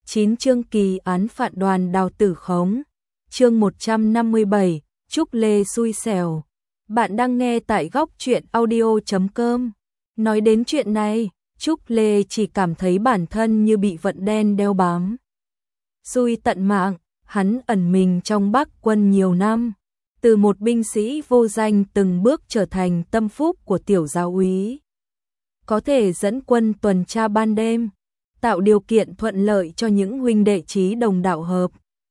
9 chương kỳ án phạt Đoàn Đào tử khống. Chương 157, Trúc Lê xui xẻo. Bạn đang nghe tại góc truyện audio.com. Nói đến chuyện này, Trúc Lê chỉ cảm thấy bản thân như bị vận đen đeo bám. Xui tận mạng, hắn ẩn mình trong Bắc quân nhiều năm, từ một binh sĩ vô danh từng bước trở thành tâm phúc của tiểu giáo úy. Có thể dẫn quân tuần tra ban đêm, tạo điều kiện thuận lợi cho những huynh đệ chí đồng đạo hợp.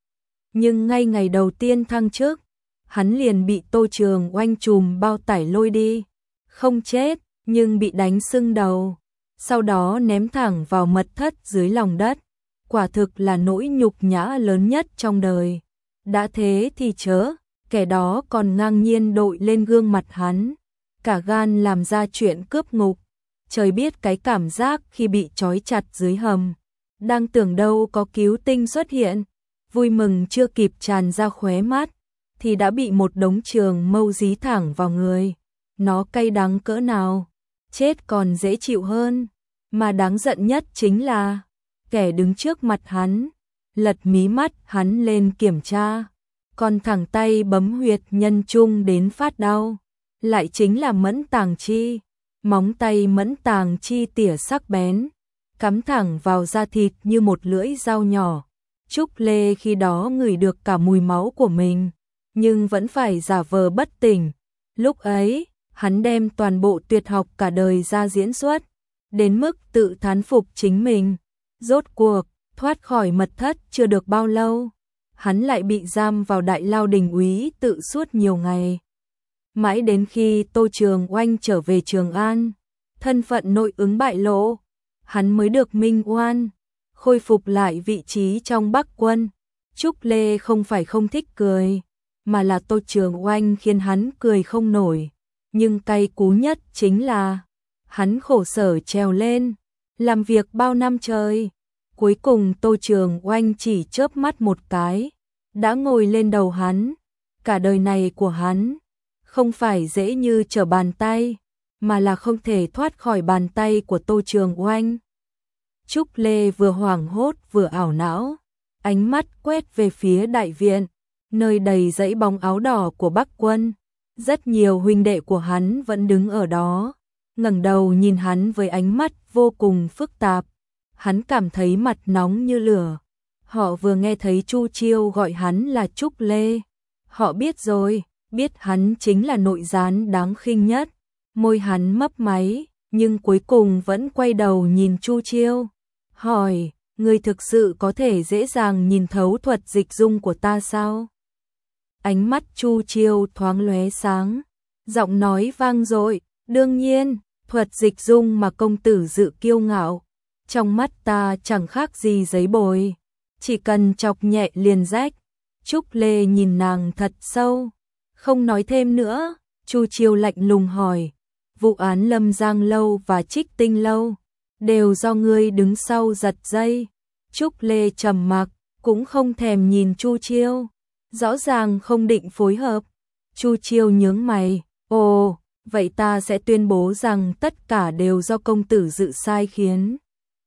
Nhưng ngay ngày đầu tiên thăng chức, hắn liền bị Tô Trường Oanh trùm bao tải lôi đi, không chết nhưng bị đánh sưng đầu, sau đó ném thẳng vào mật thất dưới lòng đất. Quả thực là nỗi nhục nhã lớn nhất trong đời. Đã thế thì chớ, kẻ đó còn ngang nhiên đội lên gương mặt hắn, cả gan làm ra chuyện cướp ngục. Trời biết cái cảm giác khi bị trói chặt dưới hầm, đang tưởng đâu có cứu tinh xuất hiện, vui mừng chưa kịp tràn ra khóe mắt, thì đã bị một đống trường mâu dí thẳng vào người. Nó cay đắng cỡ nào, chết còn dễ chịu hơn, mà đáng giận nhất chính là kẻ đứng trước mặt hắn, lật mí mắt hắn lên kiểm tra, còn thẳng tay bấm huyệt nhân trung đến phát đau, lại chính là Mẫn Tàng Chi. Móng tay Mẫn Tàng Chi tỉa sắc bén, cắm thẳng vào da thịt như một lưỡi dao nhỏ. Trúc Lê khi đó ngửi được cả mùi máu của mình, nhưng vẫn phải giả vờ bất tỉnh. Lúc ấy, hắn đem toàn bộ tuyệt học cả đời ra diễn xuất, đến mức tự thán phục chính mình. Rốt cuộc, thoát khỏi mật thất chưa được bao lâu, hắn lại bị giam vào đại lao đình úy tự suốt nhiều ngày. Mãi đến khi Tô Trường Oanh trở về Trường An, thân phận nội ứng bại lộ, hắn mới được minh oan, khôi phục lại vị trí trong Bắc quân. Trúc Lê không phải không thích cười, mà là Tô Trường Oanh khiến hắn cười không nổi. Nhưng cay cú nhất chính là hắn khổ sở trèo lên, làm việc bao năm trời. Cuối cùng Tô Trường Oanh chỉ chớp mắt một cái, đã ngồi lên đầu hắn. Cả đời này của hắn không phải dễ như trở bàn tay, mà là không thể thoát khỏi bàn tay của Tô Trường Oanh. Trúc Lê vừa hoảng hốt vừa ảo não, ánh mắt quét về phía đại viện, nơi đầy dãy bóng áo đỏ của Bắc quân. Rất nhiều huynh đệ của hắn vẫn đứng ở đó, ngẩng đầu nhìn hắn với ánh mắt vô cùng phức tạp. Hắn cảm thấy mặt nóng như lửa. Họ vừa nghe thấy Chu Chiêu gọi hắn là Trúc Lê. Họ biết rồi, biết hắn chính là nội gián đáng khinh nhất. Môi hắn mấp máy, nhưng cuối cùng vẫn quay đầu nhìn Chu Chiêu, hỏi: "Ngươi thực sự có thể dễ dàng nhìn thấu thuật dịch dung của ta sao?" Ánh mắt Chu Chiêu thoáng lóe sáng, giọng nói vang dội: "Đương nhiên, thuật dịch dung mà công tử dự kiêu ngạo, trong mắt ta chẳng khác gì giấy bồi, chỉ cần chọc nhẹ liền rách." Trúc Lê nhìn nàng thật sâu, không nói thêm nữa. Chu Chiêu lạnh lùng hỏi: "Vụ án Lâm Giang lâu và Trích Tinh lâu đều do ngươi đứng sau giật dây?" Trúc Lê trầm mặc, cũng không thèm nhìn Chu Chiêu, rõ ràng không định phối hợp. Chu Chiêu nhướng mày: "Ồ, vậy ta sẽ tuyên bố rằng tất cả đều do công tử dự sai khiến,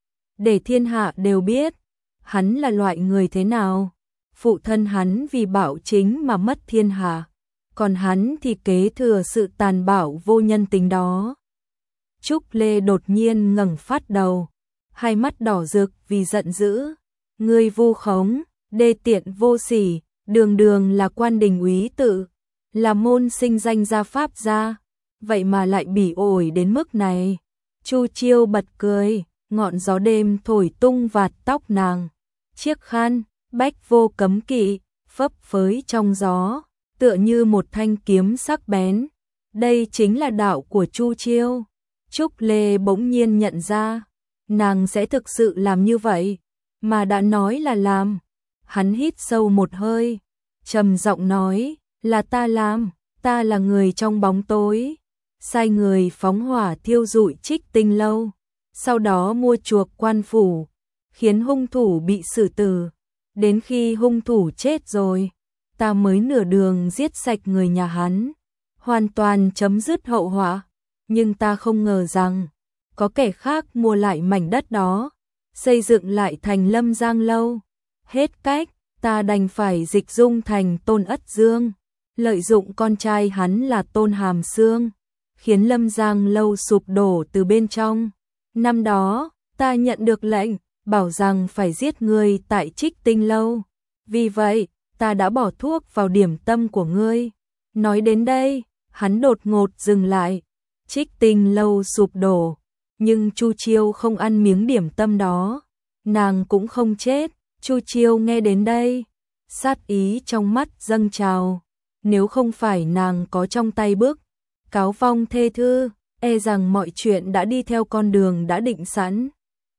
để thiên hạ đều biết hắn là loại người thế nào. Phụ thân hắn vì bạo chính mà mất thiên hạ, còn hắn thì kế thừa sự tàn bạo vô nhân tính đó." Trúc Lê đột nhiên ngẩng phát đầu, hai mắt đỏ rực vì giận dữ: "Ngươi vu khống, đê tiện vô sỉ, đường đường là quan đình úy tự, là môn sinh danh gia pháp gia, vậy mà lại bỉ ổi đến mức này." Chu Chiêu bật cười, ngọn gió đêm thổi tung vạt tóc nàng, chiếc khăn bách vô cấm kỵ phấp phới trong gió, tựa như một thanh kiếm sắc bén. Đây chính là đạo của Chu Chiêu. Trúc Lê bỗng nhiên nhận ra, nàng sẽ thực sự làm như vậy, mà đã nói là làm. Hắn hít sâu một hơi, trầm giọng nói: "Là ta làm, ta là người trong bóng tối, sai người phóng hỏa thiêu rụi Trích Tinh lâu, sau đó mua chuộc quan phủ, khiến hung thủ bị xử tử. Đến khi hung thủ chết rồi, ta mới nửa đường giết sạch người nhà hắn, hoàn toàn chấm dứt hậu họa. Nhưng ta không ngờ rằng có kẻ khác mua lại mảnh đất đó, xây dựng lại thành Lâm Giang Lâu. Hết cách, ta đành phải dịch dung thành Tôn Ất Dương, lợi dụng con trai hắn là Tôn Hàm Xương, khiến Lâm Giang Lâu sụp đổ từ bên trong. Năm đó, ta nhận được lệnh, bảo rằng phải giết ngươi tại Trích Tinh Lâu. Vì vậy, ta đã bỏ thuốc vào điểm tâm của ngươi. Nói đến đây, hắn đột ngột dừng lại. Trích Tinh Lâu sụp đổ, nhưng Chu Chiêu không ăn miếng điểm tâm đó. Nàng cũng không chết. Chu Chiêu nghe đến đây, sát ý trong mắt dâng trào. Nếu không phải nàng có trong tay bức cáo vong thê thư, e rằng mọi chuyện đã đi theo con đường đã định sẵn.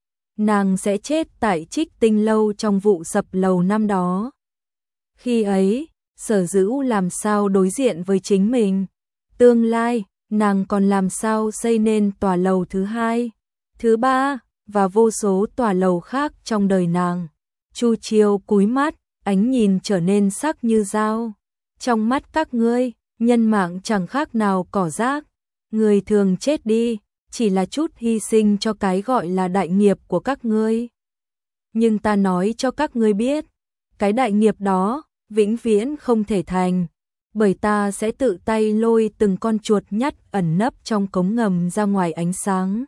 Nàng sẽ chết tại Trích Tinh Lâu trong vụ sập lầu năm đó. Khi ấy, Sở Dữu làm sao đối diện với chính mình? Tương lai, nàng còn làm sao xây nên tòa lầu thứ hai, thứ ba và vô số tòa lầu khác trong đời nàng? Chu Chiêu cúi mắt, ánh nhìn trở nên sắc như dao. Trong mắt các ngươi, nhân mạng chẳng khác nào cỏ rác. Người thường chết đi, chỉ là chút hy sinh cho cái gọi là đại nghiệp của các ngươi. Nhưng ta nói cho các ngươi biết, cái đại nghiệp đó vĩnh viễn không thể thành, bởi ta sẽ tự tay lôi từng con chuột nhắt ẩn nấp trong cống ngầm ra ngoài ánh sáng.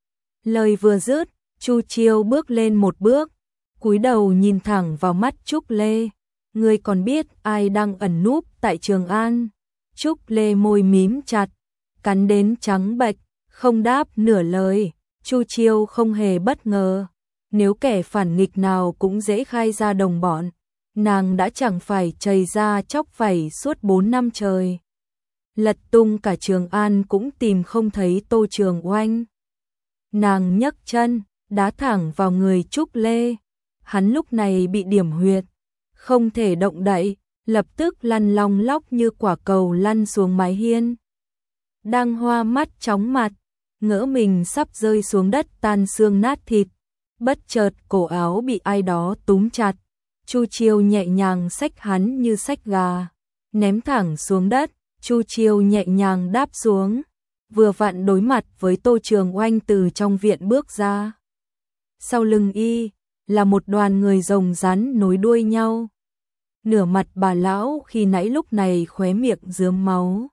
Lời vừa dứt, Chu Chiêu bước lên một bước, cúi đầu nhìn thẳng vào mắt Trúc Lê. Ngươi còn biết ai đang ẩn núp tại Trường An? Trúc Lê môi mím chặt, cắn đến trắng bệch, không đáp nửa lời. Chu Chiêu không hề bất ngờ. Nếu kẻ phản nghịch nào cũng dễ khai ra đồng bọn, nàng đã chẳng phải chầy ra chóc vảy suốt 4 năm trời. Lật tung cả Trường An cũng tìm không thấy Tô Trường Oanh. Nàng nhấc chân, đá thẳng vào người Trúc Lê. Hắn lúc này bị điểm huyệt, không thể động đậy, lập tức lăn long lóc như quả cầu lăn xuống mái hiên. Đang hoa mắt chóng mặt, ngỡ mình sắp rơi xuống đất tan xương nát thịt. Bất chợt cổ áo bị ai đó túm chặt. Chu Chiêu nhẹ nhàng xách hắn như xách gà, ném thẳng xuống đất. Chu Chiêu nhẹ nhàng đáp xuống, vừa vặn đối mặt với Tô Trường Oanh từ trong viện bước ra. Sau lưng y là một đoàn người rồng rắn nối đuôi nhau. Nửa mặt bà lão khi nãy lúc này khóe miệng rớm máu.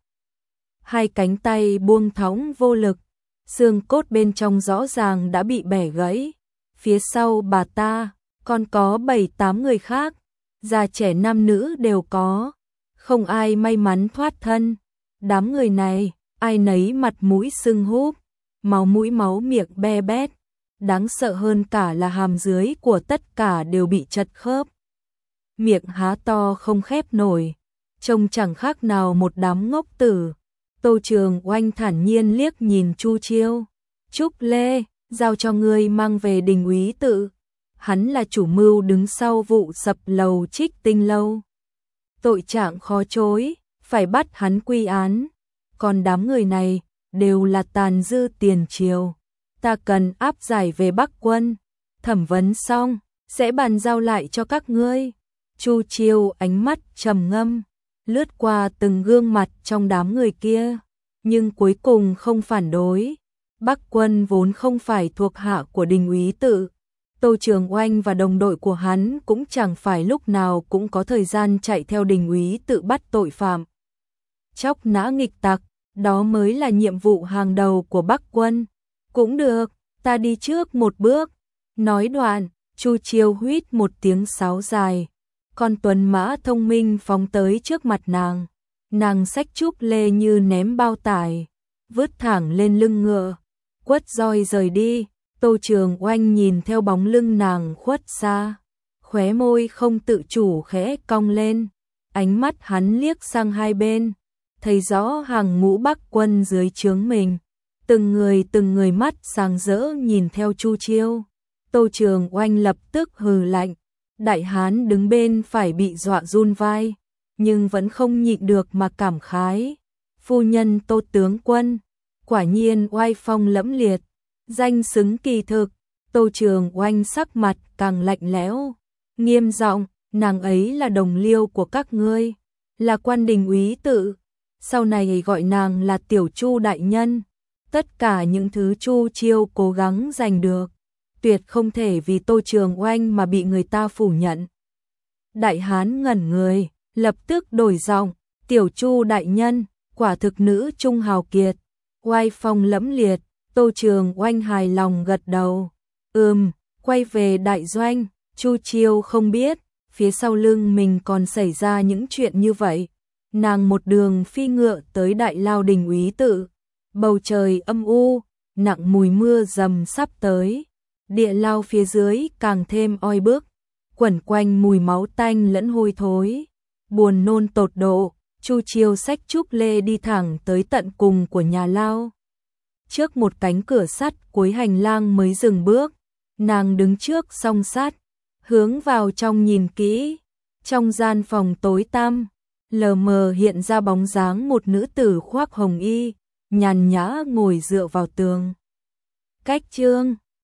Hai cánh tay buông thõng vô lực, xương cốt bên trong rõ ràng đã bị bẻ gãy. Phía sau bà ta còn có 7-8 người khác, già trẻ nam nữ đều có, không ai may mắn thoát thân. Đám người này, ai nấy mặt mũi sưng húp, máu mũi máu miệng be bét. Đáng sợ hơn cả là hàm dưới của tất cả đều bị chật khớp. Miệng há to không khép nổi, trông chẳng khác nào một đám ngốc tử. Tô Trường Oanh thản nhiên liếc nhìn Chu Chiêu. Trúc Lê, giao cho ngươi mang về Đình Úy Tự. Hắn là chủ mưu đứng sau vụ sập lầu Trích Tinh Lâu. Tội trạng khó chối, phải bắt hắn quy án. Còn đám người này đều là tàn dư tiền triều. Ta cần áp giải về Bắc Quân. Thẩm vấn xong, sẽ bàn giao lại cho các ngươi. Chu Chiêu ánh mắt trầm ngâm, lướt qua từng gương mặt trong đám người kia, nhưng cuối cùng không phản đối. Bắc Quân vốn không phải thuộc hạ của Đình Úy Tự. Tô Trường Oanh và đồng đội của hắn cũng chẳng phải lúc nào cũng có thời gian chạy theo Đình Úy Tự bắt tội phạm. Chóc nã nghịch tặc, đó mới là nhiệm vụ hàng đầu của Bắc Quân. Cũng được, ta đi trước một bước. Nói đoạn, Chu Chiêu huýt một tiếng sáo dài. Con tuấn mã thông minh phóng tới trước mặt nàng. Nàng xách Trúc Lê như ném bao tải, vứt thẳng lên lưng ngựa, quất roi rời đi. Tô Trường Oanh nhìn theo bóng lưng nàng khuất xa, khóe môi không tự chủ khẽ cong lên. Ánh mắt hắn liếc sang hai bên, thấy rõ hàng ngũ Bắc Quân dưới trướng mình. Từng người mắt sáng rỡ nhìn theo Chu Chiêu. Tô Trường Oanh lập tức hừ lạnh. Đại hán đứng bên phải bị dọa run vai, nhưng vẫn không nhịn được mà cảm khái. Phu nhân Tô tướng quân, quả nhiên oai phong lẫm liệt, danh xứng kỳ thực. Tô Trường Oanh sắc mặt càng lạnh lẽo, nghiêm giọng, nàng ấy là đồng liêu của các ngươi, là quan Đình Úy Tự. Sau này gọi nàng là Tiểu Chu đại nhân. Tất cả những thứ Chu Chiêu cố gắng giành được, tuyệt không thể vì Tô Trường Oanh mà bị người ta phủ nhận. Đại hán ngẩn người, lập tức đổi giọng, tiểu Chu đại nhân, quả thực nữ trung hào kiệt, oai phong lẫm liệt. Tô Trường Oanh hài lòng gật đầu. Quay về đại doanh, Chu Chiêu không biết, phía sau lưng mình còn xảy ra những chuyện như vậy. Nàng một đường phi ngựa tới Đại Lao Đình úy tự. Bầu trời âm u, nặng mùi mưa dầm sắp tới. Địa lao phía dưới càng thêm oi bức, quẩn quanh mùi máu tanh lẫn hôi thối. Buồn nôn tột độ, Chu Chiêu xách trúc lê đi thẳng tới tận cùng của nhà lao. Trước một cánh cửa sắt cuối hành lang mới dừng bước, nàng đứng trước song sắt, hướng vào trong nhìn kỹ. Trong gian phòng tối tăm, lờ mờ hiện ra bóng dáng một nữ tử khoác hồng y, nhàn nhã ngồi dựa vào tường. Cách chương